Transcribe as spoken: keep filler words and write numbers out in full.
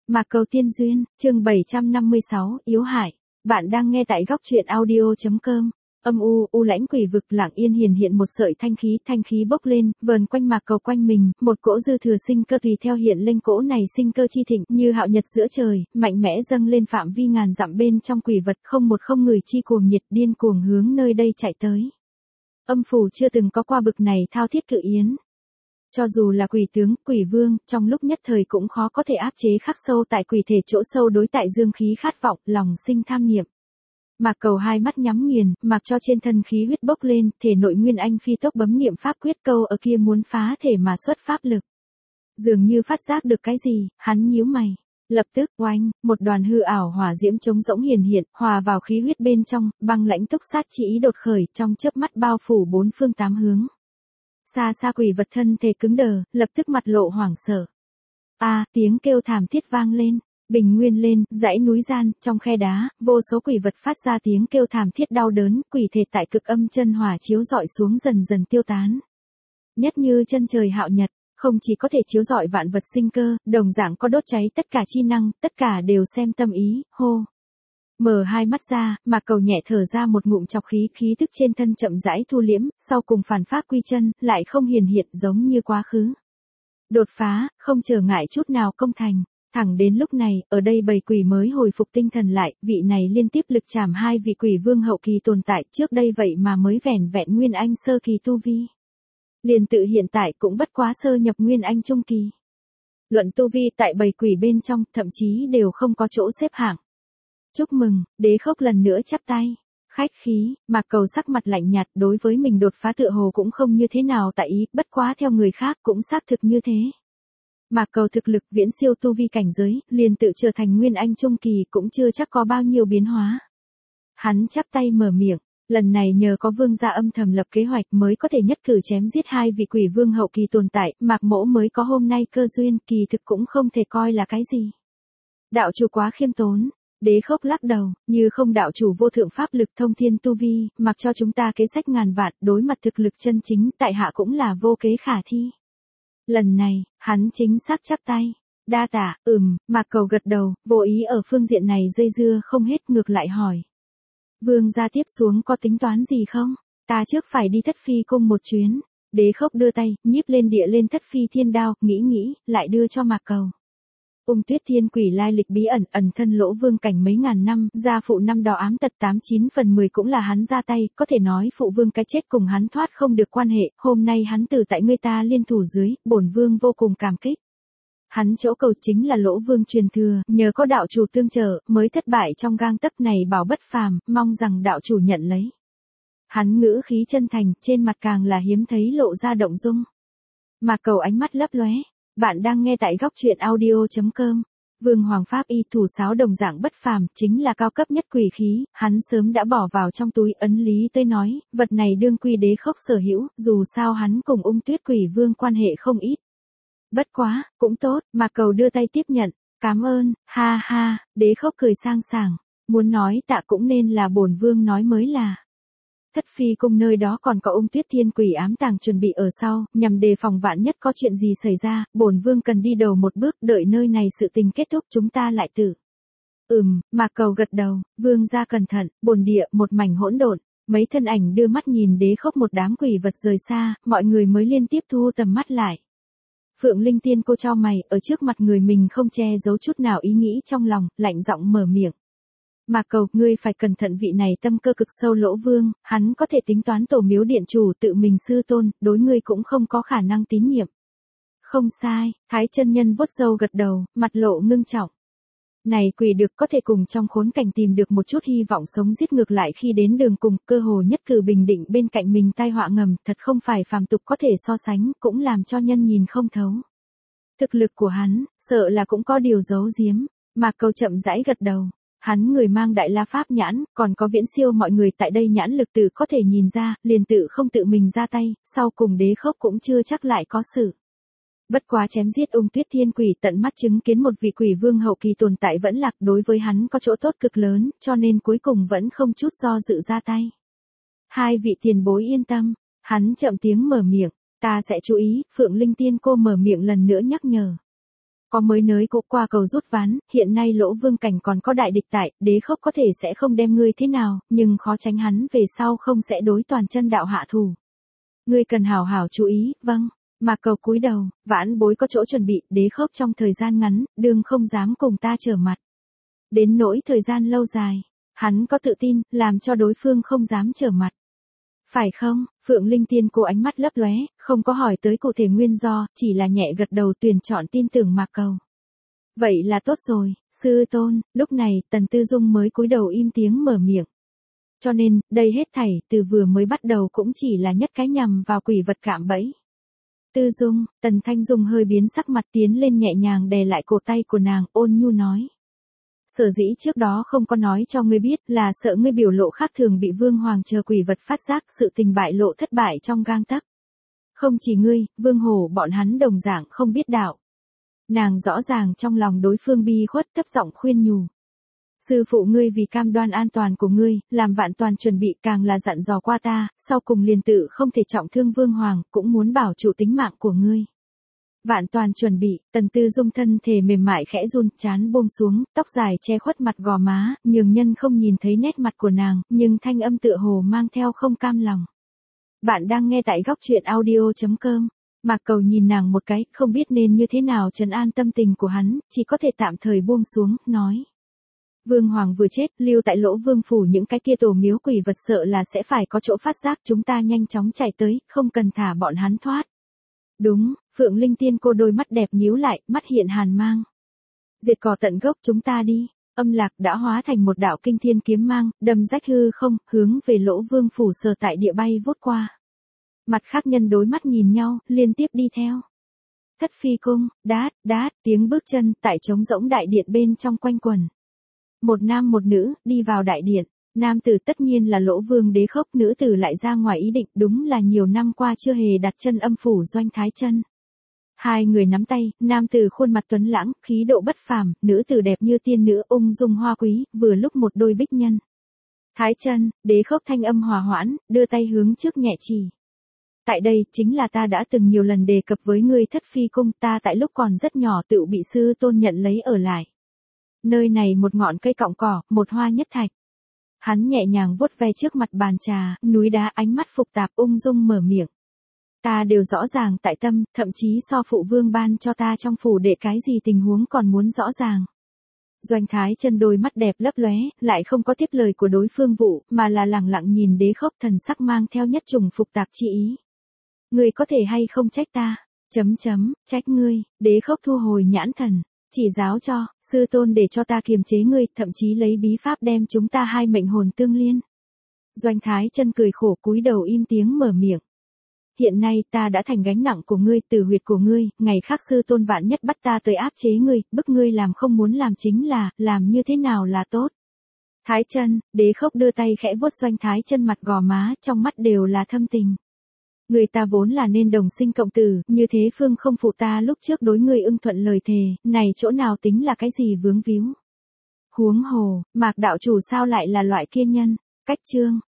Mạc Cầu Tiên Duyên, chương bảy trăm năm mươi sáu, Yếu Hại. Bạn đang nghe tại góc truyện audio chấm com. Âm u, u lãnh quỷ vực lặng yên hiển hiện một sợi thanh khí, thanh khí bốc lên, vờn quanh Mạc Cầu quanh mình, một cỗ dư thừa sinh cơ tùy theo hiện lên, cỗ này sinh cơ chi thịnh, như hạo nhật giữa trời, mạnh mẽ dâng lên phạm vi ngàn dặm bên trong quỷ vật, không một không người chi cuồng nhiệt điên cuồng hướng nơi đây chạy tới. Âm phủ chưa từng có qua bực này thao thiết cự yến. Cho dù là quỷ tướng, quỷ vương, trong lúc nhất thời cũng khó có thể áp chế khắc sâu tại quỷ thể chỗ sâu đối tại dương khí khát vọng, lòng sinh tham niệm. Mạc Cầu hai mắt nhắm nghiền, mặc cho trên thân khí huyết bốc lên, thể nội nguyên anh phi tốc bấm niệm pháp quyết câu ở kia muốn phá thể mà xuất pháp lực. Dường như phát giác được cái gì, hắn nhíu mày. Lập tức, oanh, một đoàn hư ảo hỏa diễm trống rỗng hiển hiện, hòa vào khí huyết bên trong, băng lãnh túc sát chỉ ý đột khởi, trong chớp mắt bao phủ bốn phương tám hướng. Xa xa quỷ vật thân thể cứng đờ, lập tức mặt lộ hoảng sợ. A, tiếng kêu thảm thiết vang lên, bình nguyên lên, dãy núi gian, trong khe đá, vô số quỷ vật phát ra tiếng kêu thảm thiết đau đớn, quỷ thể tại cực âm chân hỏa chiếu rọi xuống dần dần tiêu tán. Nhất như chân trời hạo nhật, không chỉ có thể chiếu rọi vạn vật sinh cơ, đồng dạng có đốt cháy tất cả chi năng, tất cả đều xem tâm ý, hô. Mở hai mắt ra, Mạc Cầu nhẹ thở ra một ngụm chọc khí, khí tức trên thân chậm rãi thu liễm, sau cùng phản pháp quy chân, lại không hiển hiện giống như quá khứ. Đột phá, không trở ngại chút nào công thành. Thẳng đến lúc này, ở đây bầy quỷ mới hồi phục tinh thần lại, vị này liên tiếp lực chảm hai vị quỷ vương hậu kỳ tồn tại, trước đây vậy mà mới vẻn vẹn nguyên anh sơ kỳ tu vi. Liền tự hiện tại cũng bất quá sơ nhập nguyên anh trung kỳ. Luận tu vi tại bầy quỷ bên trong, thậm chí đều không có chỗ xếp hạng. Chúc mừng, Đế Khốc lần nữa chắp tay. Khách khí, Mạc Cầu sắc mặt lạnh nhạt, đối với mình đột phá tựa hồ cũng không như thế nào tại ý, bất quá theo người khác cũng xác thực như thế. Mạc Cầu thực lực viễn siêu tu vi cảnh giới, liền tự trở thành nguyên anh trung kỳ cũng chưa chắc có bao nhiêu biến hóa. Hắn chắp tay mở miệng, lần này nhờ có vương gia âm thầm lập kế hoạch mới có thể nhất cử chém giết hai vị quỷ vương hậu kỳ tồn tại, Mạc Mỗ mới có hôm nay cơ duyên, kỳ thực cũng không thể coi là cái gì. Đạo chủ quá khiêm tốn. Đế Khốc lắc đầu, như không đạo chủ vô thượng pháp lực thông thiên tu vi, mặc cho chúng ta kế sách ngàn vạn, đối mặt thực lực chân chính, tại hạ cũng là vô kế khả thi. Lần này, hắn chính xác chắp tay. Đa tạ, ừm, Mạc Cầu gật đầu, vô ý ở phương diện này dây dưa không hết, ngược lại hỏi. Vương gia tiếp xuống có tính toán gì không? Ta trước phải đi Thất Phi cung một chuyến. Đế Khốc đưa tay, nhíp lên địa lên Thất Phi thiên đao, nghĩ nghĩ, lại đưa cho Mạc Cầu. Ung Tuyết Thiên quỷ lai lịch bí ẩn, ẩn thân lỗ vương cảnh mấy ngàn năm, gia phụ năm đó ám tật tám chín phần mười cũng là hắn ra tay, có thể nói phụ vương cái chết cùng hắn thoát không được quan hệ, hôm nay hắn từ tại ngươi ta liên thủ dưới, bổn vương vô cùng cảm kích. Hắn chỗ cầu chính là lỗ vương truyền thừa, nhờ có đạo chủ tương trợ, mới thất bại trong gang tấc này bảo bất phàm, mong rằng đạo chủ nhận lấy. Hắn ngữ khí chân thành, trên mặt càng là hiếm thấy lộ ra động dung. Mạc Cầu ánh mắt lấp lóe. Bạn đang nghe tại góc truyện audio chấm com. Vương Hoàng Pháp y thủ sáo đồng dạng bất phàm, chính là cao cấp nhất quỷ khí, hắn sớm đã bỏ vào trong túi, ấn lý tới nói, vật này đương quy Đế Khốc sở hữu, dù sao hắn cùng Ung Tuyết quỷ vương quan hệ không ít. Bất quá, cũng tốt, Mạc Cầu đưa tay tiếp nhận, cảm ơn, ha ha, Đế Khốc cười sang sảng, muốn nói tạ cũng nên là bổn vương nói mới là. Thất Phi cung nơi đó còn có Ung Tuyết Thiên quỷ ám tàng chuẩn bị ở sau, nhằm đề phòng vạn nhất có chuyện gì xảy ra, bổn vương cần đi đầu một bước, đợi nơi này sự tình kết thúc chúng ta lại tử. Ừm, Mạc Cầu gật đầu, vương gia cẩn thận, bồn địa một mảnh hỗn độn, mấy thân ảnh đưa mắt nhìn Đế Khốc một đám quỷ vật rời xa, mọi người mới liên tiếp thu tầm mắt lại. Phượng Linh Tiên cô chau mày, ở trước mặt người mình không che giấu chút nào ý nghĩ trong lòng, lạnh giọng mở miệng. Mạc Cầu, ngươi phải cẩn thận vị này tâm cơ cực sâu lỗ vương, hắn có thể tính toán tổ miếu điện chủ tự mình sư tôn, đối ngươi cũng không có khả năng tín nhiệm. Không sai, Thái chân nhân vuốt râu gật đầu, mặt lộ ngưng trọng. Này quỷ được có thể cùng trong khốn cảnh tìm được một chút hy vọng sống giết ngược lại khi đến đường cùng, cơ hồ nhất cử bình định bên cạnh mình tai họa ngầm, thật không phải phàm tục có thể so sánh, cũng làm cho nhân nhìn không thấu. Thực lực của hắn, sợ là cũng có điều giấu giếm, Mạc Cầu chậm rãi gật đầu. Hắn người mang đại la pháp nhãn, còn có viễn siêu mọi người tại đây nhãn lực tự có thể nhìn ra, liền tự không tự mình ra tay, sau cùng Đế Khốc cũng chưa chắc lại có sự. Bất quá chém giết Ung Tuyết Thiên quỷ tận mắt chứng kiến một vị quỷ vương hậu kỳ tồn tại vẫn lạc đối với hắn có chỗ tốt cực lớn, cho nên cuối cùng vẫn không chút do dự ra tay. Hai vị tiền bối yên tâm, hắn chậm tiếng mở miệng, ta sẽ chú ý, Phượng Linh Tiên cô mở miệng lần nữa nhắc nhở. Có mới nới cũ qua cầu rút ván, hiện nay Lỗ Vương Cảnh còn có đại địch tại, đế khốc có thể sẽ không đem ngươi thế nào, nhưng khó tránh hắn về sau không sẽ đối toàn chân đạo hạ thủ. Ngươi cần hảo hảo chú ý, vâng. Mạc Cầu cúi đầu, vãn bối có chỗ chuẩn bị, đế khốc trong thời gian ngắn, đương không dám cùng ta trở mặt. Đến nỗi thời gian lâu dài, hắn có tự tin, làm cho đối phương không dám trở mặt. Phải không? Phượng Linh Tiên cô ánh mắt lấp lóe, không có hỏi tới cụ thể nguyên do, chỉ là nhẹ gật đầu tuyển chọn tin tưởng Mạc Cầu. Vậy là tốt rồi, sư tôn. Lúc này, Tần Tư Dung mới cúi đầu im tiếng mở miệng. Cho nên, đây hết thảy, từ vừa mới bắt đầu cũng chỉ là nhất cái nhằm vào quỷ vật cạm bẫy. Tư Dung, Tần Thanh Dung hơi biến sắc mặt tiến lên nhẹ nhàng đè lại cổ tay của nàng, ôn nhu nói. Sở dĩ trước đó không có nói cho ngươi biết là sợ ngươi biểu lộ khác thường bị Vương Hoàng chờ quỷ vật phát giác sự tình bại lộ thất bại trong gang tấc. Không chỉ ngươi, Vương Hổ bọn hắn đồng dạng không biết đạo. Nàng rõ ràng trong lòng đối phương bi khuất thấp giọng khuyên nhủ. Sư phụ ngươi vì cam đoan an toàn của ngươi, làm vạn toàn chuẩn bị càng là dặn dò qua ta, sau cùng liền tự không thể trọng thương Vương Hoàng, cũng muốn bảo trụ tính mạng của ngươi. Vạn toàn chuẩn bị, Tần Tư Dung thân thể mềm mại khẽ run, trán buông xuống, tóc dài che khuất mặt gò má, nhường nhân không nhìn thấy nét mặt của nàng, nhưng thanh âm tựa hồ mang theo không cam lòng. Bạn đang nghe tại góc truyện audio chấm com. Mạc Cầu nhìn nàng một cái, không biết nên như thế nào trấn an tâm tình của hắn, chỉ có thể tạm thời buông xuống, nói. Vương Hoàng vừa chết, lưu tại Lỗ Vương phủ những cái kia tổ miếu quỷ vật sợ là sẽ phải có chỗ phát giác, chúng ta nhanh chóng chạy tới, không cần thả bọn hắn thoát. Đúng, Phượng Linh Tiên cô đôi mắt đẹp nhíu lại, mắt hiện hàn mang. Diệt cỏ tận gốc chúng ta đi. Âm lạc đã hóa thành một đạo kinh thiên kiếm mang, đâm rách hư không, hướng về Lỗ Vương phủ sở tại địa bay vút qua. Mặt khác nhân đối mắt nhìn nhau, liên tiếp đi theo. Thất phi cung, đát, đát, tiếng bước chân tại trống rỗng đại điện bên trong quanh quần. Một nam một nữ, đi vào đại điện. Nam tử tất nhiên là Lỗ Vương đế khốc, nữ tử lại ra ngoài ý định, đúng là nhiều năm qua chưa hề đặt chân âm phủ Doanh Thái Chân. Hai người nắm tay, nam tử khuôn mặt tuấn lãng, khí độ bất phàm, nữ tử đẹp như tiên nữ ung dung hoa quý, vừa lúc một đôi bích nhân. Thái Chân, đế khốc thanh âm hòa hoãn, đưa tay hướng trước nhẹ chỉ. Tại đây, chính là ta đã từng nhiều lần đề cập với ngươi Thất phi cung, ta tại lúc còn rất nhỏ tự bị sư tôn nhận lấy ở lại. Nơi này một ngọn cây cọng cỏ, một hoa nhất thạch. Hắn nhẹ nhàng vuốt ve trước mặt bàn trà, núi đá, ánh mắt phục tạp ung dung mở miệng. Ta đều rõ ràng tại tâm, thậm chí so phụ vương ban cho ta trong phủ đệ cái gì tình huống còn muốn rõ ràng. Doanh Thái Chân đôi mắt đẹp lấp lóe, lại không có tiếp lời của đối phương vụ, mà là lặng lặng nhìn đế khốc, thần sắc mang theo nhất trùng phục tạp chi ý. Ngươi có thể hay không trách ta? Chấm chấm, trách ngươi. Đế khốc thu hồi nhãn thần. Chỉ giáo cho, sư tôn để cho ta kiềm chế ngươi, thậm chí lấy bí pháp đem chúng ta hai mệnh hồn tương liên. Doanh Thái Chân cười khổ cúi đầu im tiếng mở miệng. Hiện nay ta đã thành gánh nặng của ngươi, tử huyệt của ngươi, ngày khác sư tôn vạn nhất bắt ta tới áp chế ngươi, bức ngươi làm không muốn làm chính là, làm như thế nào là tốt. Thái Chân, đế khốc đưa tay khẽ vuốt Doanh Thái Chân mặt gò má, trong mắt đều là thâm tình. Người ta vốn là nên đồng sinh cộng tử, như thế phương không phụ ta lúc trước đối người ưng thuận lời thề, này chỗ nào tính là cái gì vướng víu. Huống hồ, Mạc đạo chủ sao lại là loại kiên nhân, cách chương.